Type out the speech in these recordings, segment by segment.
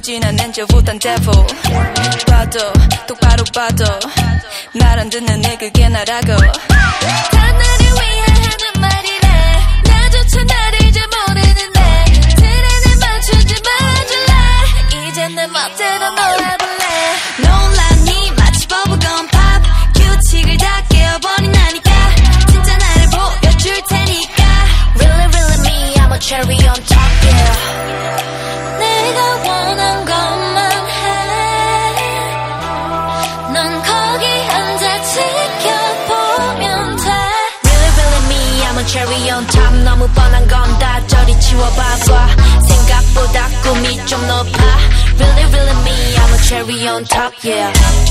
굳이 난 엔저보단 devil 봐도 똑바로 봐도 말 안 듣는 애 그게 나라고 다 나를 위해 하는 말이래 나조차 나를 잘 모르는데 트렌에 맞추지 말아줄래 이제 내 멋대로 놀아볼래 놀라니 마치 버블건 팝 규칙을 다 깨어버린다니까 진짜 나를 보여줄 테니까 Really really me I'm a cherry on top yeah 내가 원한 것만 해 넌 거기 앉아 지켜보면 돼 Really really me I'm a cherry on top 너무 뻔한 건 다 저리 치워봐봐 생각보다 꿈이 좀 높아 Really really me I'm a cherry on top yeah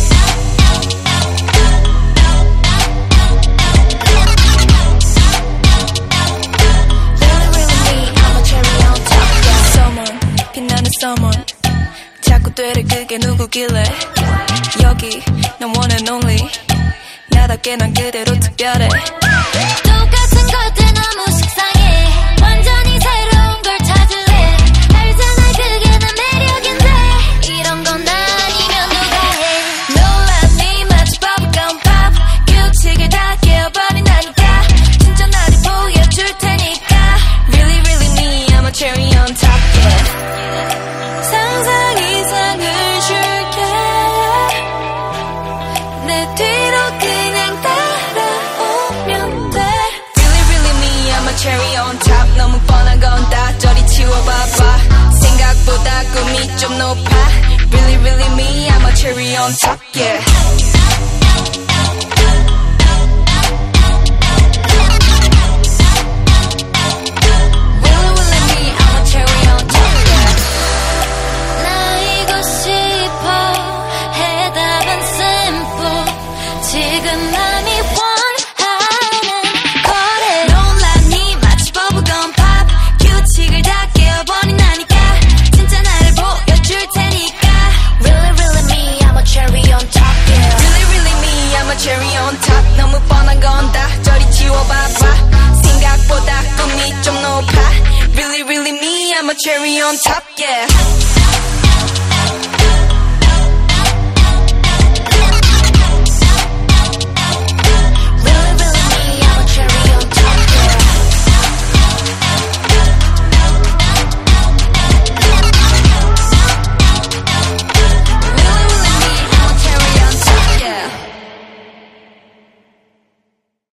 someone 자꾸 되래 그게 누구길래 여기 넌 one and only 나답게 난 그대로 특별해 똑같은 것들 너무 식상해 완전히 새로운 걸 찾을래 알잖아 그게 내 매력인데 이런 건 아니면 누가 해 놀라니 마치 버블건 팝 규칙을 다 깨어버린다니까 진짜 나를 보여줄 테니까 Really really me I'm a cherry on top yeah 상상 이상을 줄게 내 뒤로 그냥 따라오면 돼 Really really me I'm a cherry on top 너무 뻔한 건 다 저리 치워봐봐 생각보다 꿈이 좀 높아 Really really me I'm a cherry on top yeah